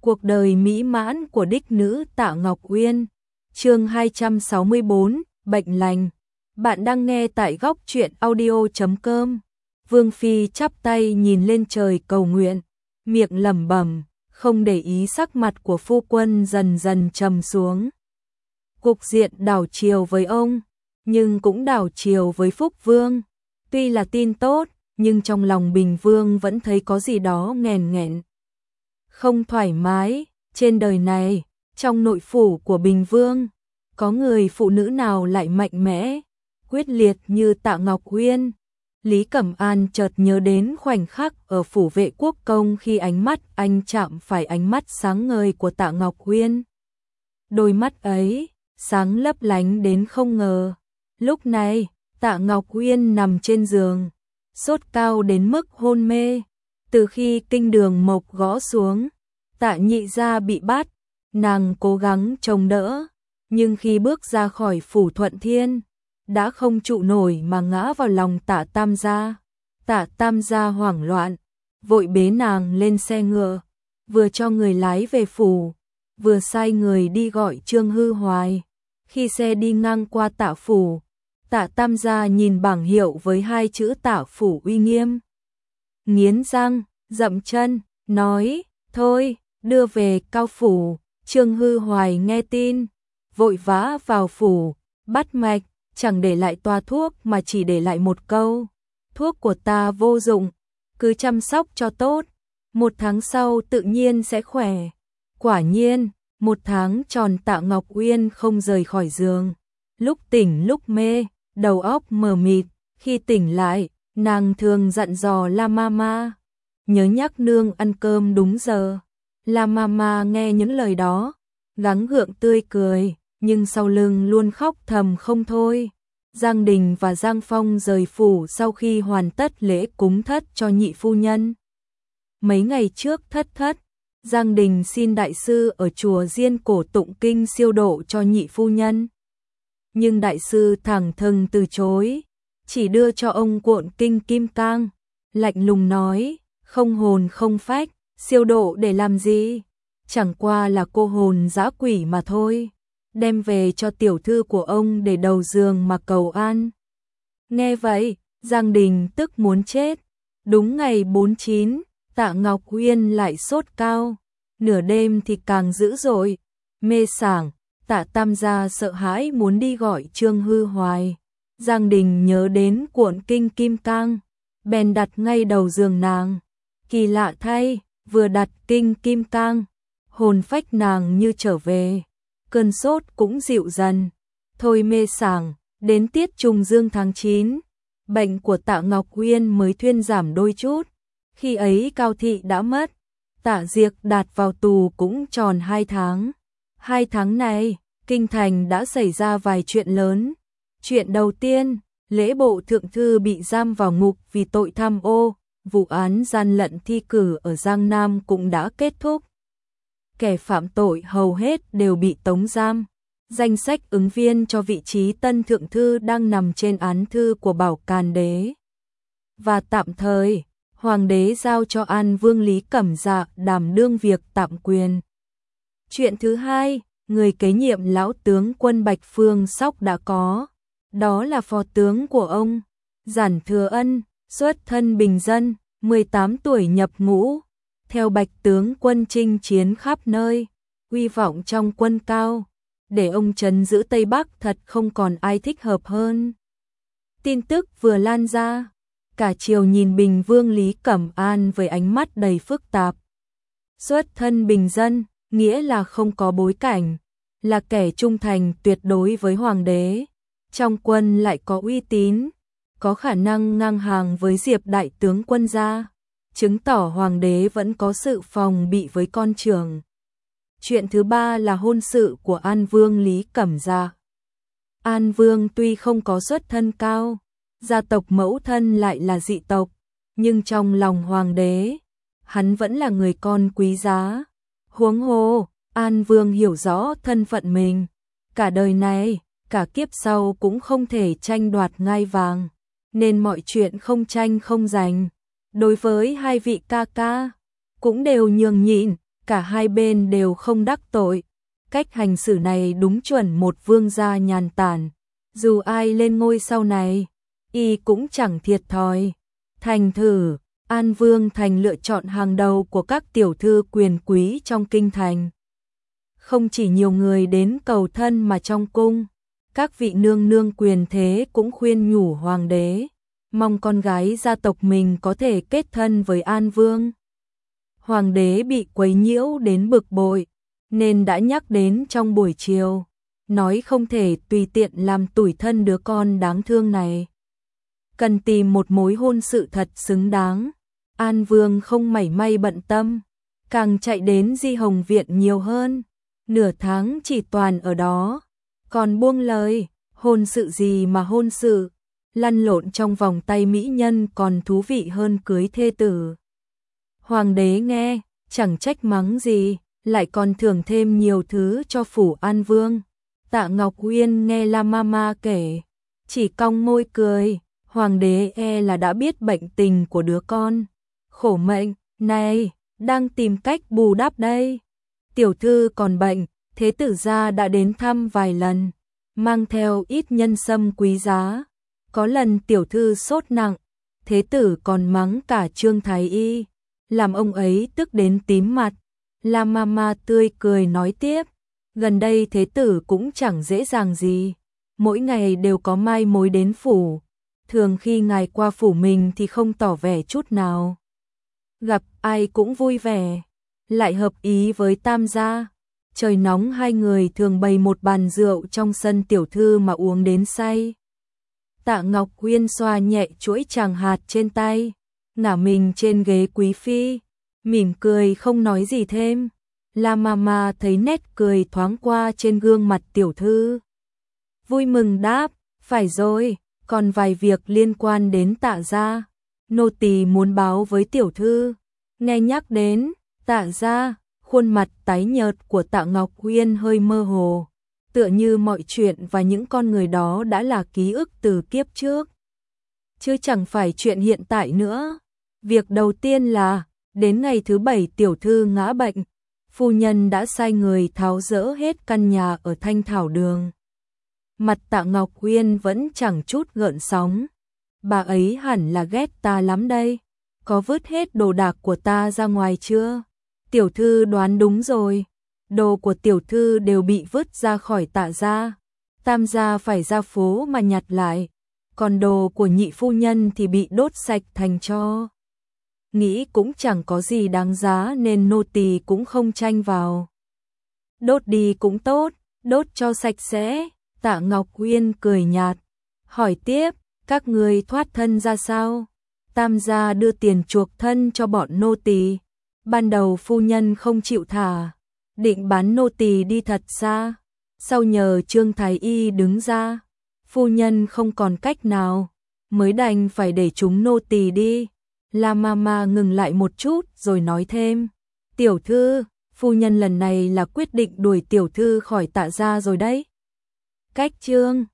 Cuộc đời mỹ mãn của đích nữ Tạ Ngọc Uyên. Chương 264, bệnh lành. Bạn đang nghe tại góc truyện audio.com. Vương phi chắp tay nhìn lên trời cầu nguyện, miệng lẩm bẩm, không để ý sắc mặt của phu quân dần dần trầm xuống. Cục diện đảo chiều với ông, nhưng cũng đảo chiều với Phúc Vương. Tuy là tin tốt, nhưng trong lòng Bình Vương vẫn thấy có gì đó nghèn nghẹn, không thoải mái. Trên đời này, trong nội phủ của Bình Vương, có người phụ nữ nào lại mạnh mẽ, quyết liệt như Tạ Ngọc Uyên. Lý Cẩm An chợt nhớ đến khoảnh khắc ở phủ Vệ Quốc Công khi ánh mắt anh chạm phải ánh mắt sáng ngời của Tạ Ngọc Uyên. Đôi mắt ấy, sáng lấp lánh đến không ngờ. Lúc này, Tạ Ngọc Uyên nằm trên giường, sốt cao đến mức hôn mê. Từ khi kinh đường mộc gõ xuống, Tạ nhị gia bị bắt, nàng cố gắng chống đỡ, nhưng khi bước ra khỏi phủ Thuận Thiên, đã không trụ nổi mà ngã vào lòng Tạ Tam gia. Tạ Tam gia hoảng loạn, vội bế nàng lên xe ngựa, vừa cho người lái về phủ, vừa sai người đi gọi Trương Hư Hoài. Khi xe đi ngang qua Tạ phủ, Tạ Tam gia nhìn bảng hiệu với hai chữ Tạ phủ uy nghiêm, nghiến răng, dậm chân, nói, thôi, đưa về Cao phủ. Trương Hư Hoài nghe tin, vội vã vào phủ, bắt mạch, chẳng để lại toa thuốc mà chỉ để lại một câu, thuốc của ta vô dụng, cứ chăm sóc cho tốt, 1 tháng sau tự nhiên sẽ khỏe. Quả nhiên, 1 tháng tròn Tạ Ngọc Uyên không rời khỏi giường, lúc tỉnh lúc mê, đầu óc mờ mịt. Khi tỉnh lại, nàng thường dặn dò La Mama, nhớ nhắc nương ăn cơm đúng giờ. La Mama nghe những lời đó, gắng gượng tươi cười, nhưng sau lưng luôn khóc thầm không thôi. Giang Đình và Giang Phong rời phủ sau khi hoàn tất lễ cúng thất cho nhị phu nhân. Mấy ngày trước thất, Giang Đình xin đại sư ở chùa Diên Cổ tụng kinh siêu độ cho nhị phu nhân. Nhưng đại sư thẳng thừng từ chối, chỉ đưa cho ông cuộn kinh Kim Cang, lạnh lùng nói, không hồn không phách, siêu độ để làm gì? Chẳng qua là cô hồn dã quỷ mà thôi. Đem về cho tiểu thư của ông để đầu giường mà cầu an. Nghe vậy, Giang Đình tức muốn chết. Đúng ngày 49, Tạ Ngọc Uyên lại sốt cao, nửa đêm thì càng dữ dội, mê sảng. Tạ Tam gia sợ hãi muốn đi gọi Trương Hư Hoài. Giang Đình nhớ đến cuộn kinh Kim Cang, bèn đặt ngay đầu giường nàng. Kỳ lạ thay, vừa đặt kinh Kim Cang, hồn phách nàng như trở về, cơn sốt cũng dịu dần. Thôi mê sảng, đến tiết trùng dương tháng 9, bệnh của Tạ Ngọc Uyên mới thuyên giảm đôi chút. Khi ấy Cao Thị đã mất, Tạ Diệc Đạt vào tù cũng tròn 2 tháng. 2 tháng này, kinh thành đã xảy ra vài chuyện lớn. Chuyện đầu tiên, Lễ bộ thượng thư bị giam vào ngục vì tội tham ô, vụ án gian lận thi cử ở Giang Nam cũng đã kết thúc. Kẻ phạm tội hầu hết đều bị tống giam. Danh sách ứng viên cho vị trí tân thượng thư đang nằm trên án thư của Bảo Càn Đế. Và tạm thời, Hoàng đế giao cho An Vương Lý Cẩm Dạ đảm đương việc tạm quyền. Chuyện thứ hai, người kế nhiệm lão tướng quân Bạch Phương Sóc đã có. Đó là phò tướng của ông, Giản Thừa Ân, xuất thân bình dân, 18 tuổi nhập ngũ. Theo Bạch tướng quân chinh chiến khắp nơi, uy vọng trong quân cao, để ông trấn giữ Tây Bắc thật không còn ai thích hợp hơn. Tin tức vừa lan ra, cả triều nhìn Bình Vương Lý Cẩm An với ánh mắt đầy phức tạp. Xuất thân bình dân, nghĩa là không có bối cảnh, là kẻ trung thành tuyệt đối với hoàng đế. Trong quân lại có uy tín, có khả năng ngang hàng với Diệp đại tướng quân gia, chứng tỏ hoàng đế vẫn có sự phòng bị với con trưởng. Chuyện thứ ba là hôn sự của An Vương Lý Cẩm Dạ. An Vương tuy không có xuất thân cao, gia tộc mẫu thân lại là dị tộc, nhưng trong lòng hoàng đế, hắn vẫn là người con quý giá. Huống hồ, An Vương hiểu rõ thân phận mình, cả đời này, cả kiếp sau cũng không thể tranh đoạt ngai vàng, nên mọi chuyện không tranh không giành. Đối với hai vị ca ca, cũng đều nhường nhịn, cả hai bên đều không đắc tội. Cách hành xử này đúng chuẩn một vương gia nhàn tản, dù ai lên ngôi sau này, y cũng chẳng thiệt thòi. Thành thử, An Vương thành lựa chọn hàng đầu của các tiểu thư quyền quý trong kinh thành. Không chỉ nhiều người đến cầu thân mà trong cung, các vị nương nương quyền thế cũng khuyên nhủ hoàng đế, mong con gái gia tộc mình có thể kết thân với An Vương. Hoàng đế bị quấy nhiễu đến bực bội, nên đã nhắc đến trong buổi chiều, nói không thể tùy tiện làm tủi thân đứa con đáng thương này. Cần tìm một mối hôn sự thật xứng đáng. An Vương không mảy may bận tâm, càng chạy đến Di Hồng Viện nhiều hơn, nửa tháng chỉ toàn ở đó, còn buông lời, hôn sự gì mà hôn sự, lăn lộn trong vòng tay mỹ nhân còn thú vị hơn cưới thê tử. Hoàng đế nghe, chẳng trách mắng gì, lại còn thưởng thêm nhiều thứ cho phủ An Vương. Tạ Ngọc Uyên nghe La Mama kể, chỉ cong môi cười, hoàng đế là đã biết bệnh tình của đứa con. Khổ mệnh, này, đang tìm cách bù đắp đây. Tiểu thư còn bệnh, thế tử gia đã đến thăm vài lần, mang theo ít nhân sâm quý giá. Có lần tiểu thư sốt nặng, thế tử còn mắng cả Trương Thái Y, làm ông ấy tức đến tím mặt. La Mama tươi cười nói tiếp, gần đây thế tử cũng chẳng dễ dàng gì, mỗi ngày đều có mai mối đến phủ, thường khi ngài qua phủ mình thì không tỏ vẻ chút nào. Gặp ai cũng vui vẻ, lại hợp ý với Tam gia. Trời nóng hai người thường bày một bàn rượu trong sân tiểu thư mà uống đến say. Tạ Ngọc Uyên xoa nhẹ chuỗi tràng hạt trên tay, ngả mình trên ghế quý phi, mỉm cười không nói gì thêm. La Mama thấy nét cười thoáng qua trên gương mặt tiểu thư, vui mừng đáp, phải rồi, còn vài việc liên quan đến Tạ gia, nô tỳ muốn báo với tiểu thư. Nghe nhắc đến Tạ gia, khuôn mặt tái nhợt của Tạ Ngọc Uyên hơi mơ hồ, tựa như mọi chuyện và những con người đó đã là ký ức từ kiếp trước, chứ chẳng phải chuyện hiện tại nữa. Việc đầu tiên là, đến ngày thứ 7 tiểu thư ngã bệnh, phu nhân đã sai người tháo dỡ hết căn nhà ở Thanh Thảo Đường. Mặt Tạ Ngọc Uyên vẫn chẳng chút gợn sóng. Bà ấy hẳn là ghét ta lắm đây. Có vứt hết đồ đạc của ta ra ngoài chưa? Tiểu thư đoán đúng rồi. Đồ của tiểu thư đều bị vứt ra khỏi Tạ gia. Tam gia phải ra phố mà nhặt lại. Còn đồ của nhị phu nhân thì bị đốt sạch thành tro. Nghĩ cũng chẳng có gì đáng giá nên nô tỳ cũng không tranh vào. Đốt đi cũng tốt, đốt cho sạch sẽ. Tạ Ngọc Uyên cười nhạt, hỏi tiếp, các ngươi thoát thân ra sao? Tam gia đưa tiền chuộc thân cho bọn nô tỳ. Ban đầu phu nhân không chịu thả, định bán nô tỳ đi thật xa. Sau nhờ Trương Thái Y đứng ra, phu nhân không còn cách nào, mới đành phải để chúng nô tỳ đi. La Mama ngừng lại một chút rồi nói thêm, tiểu thư, phu nhân lần này là quyết định đuổi tiểu thư khỏi Tạ gia rồi đấy. Cách Trương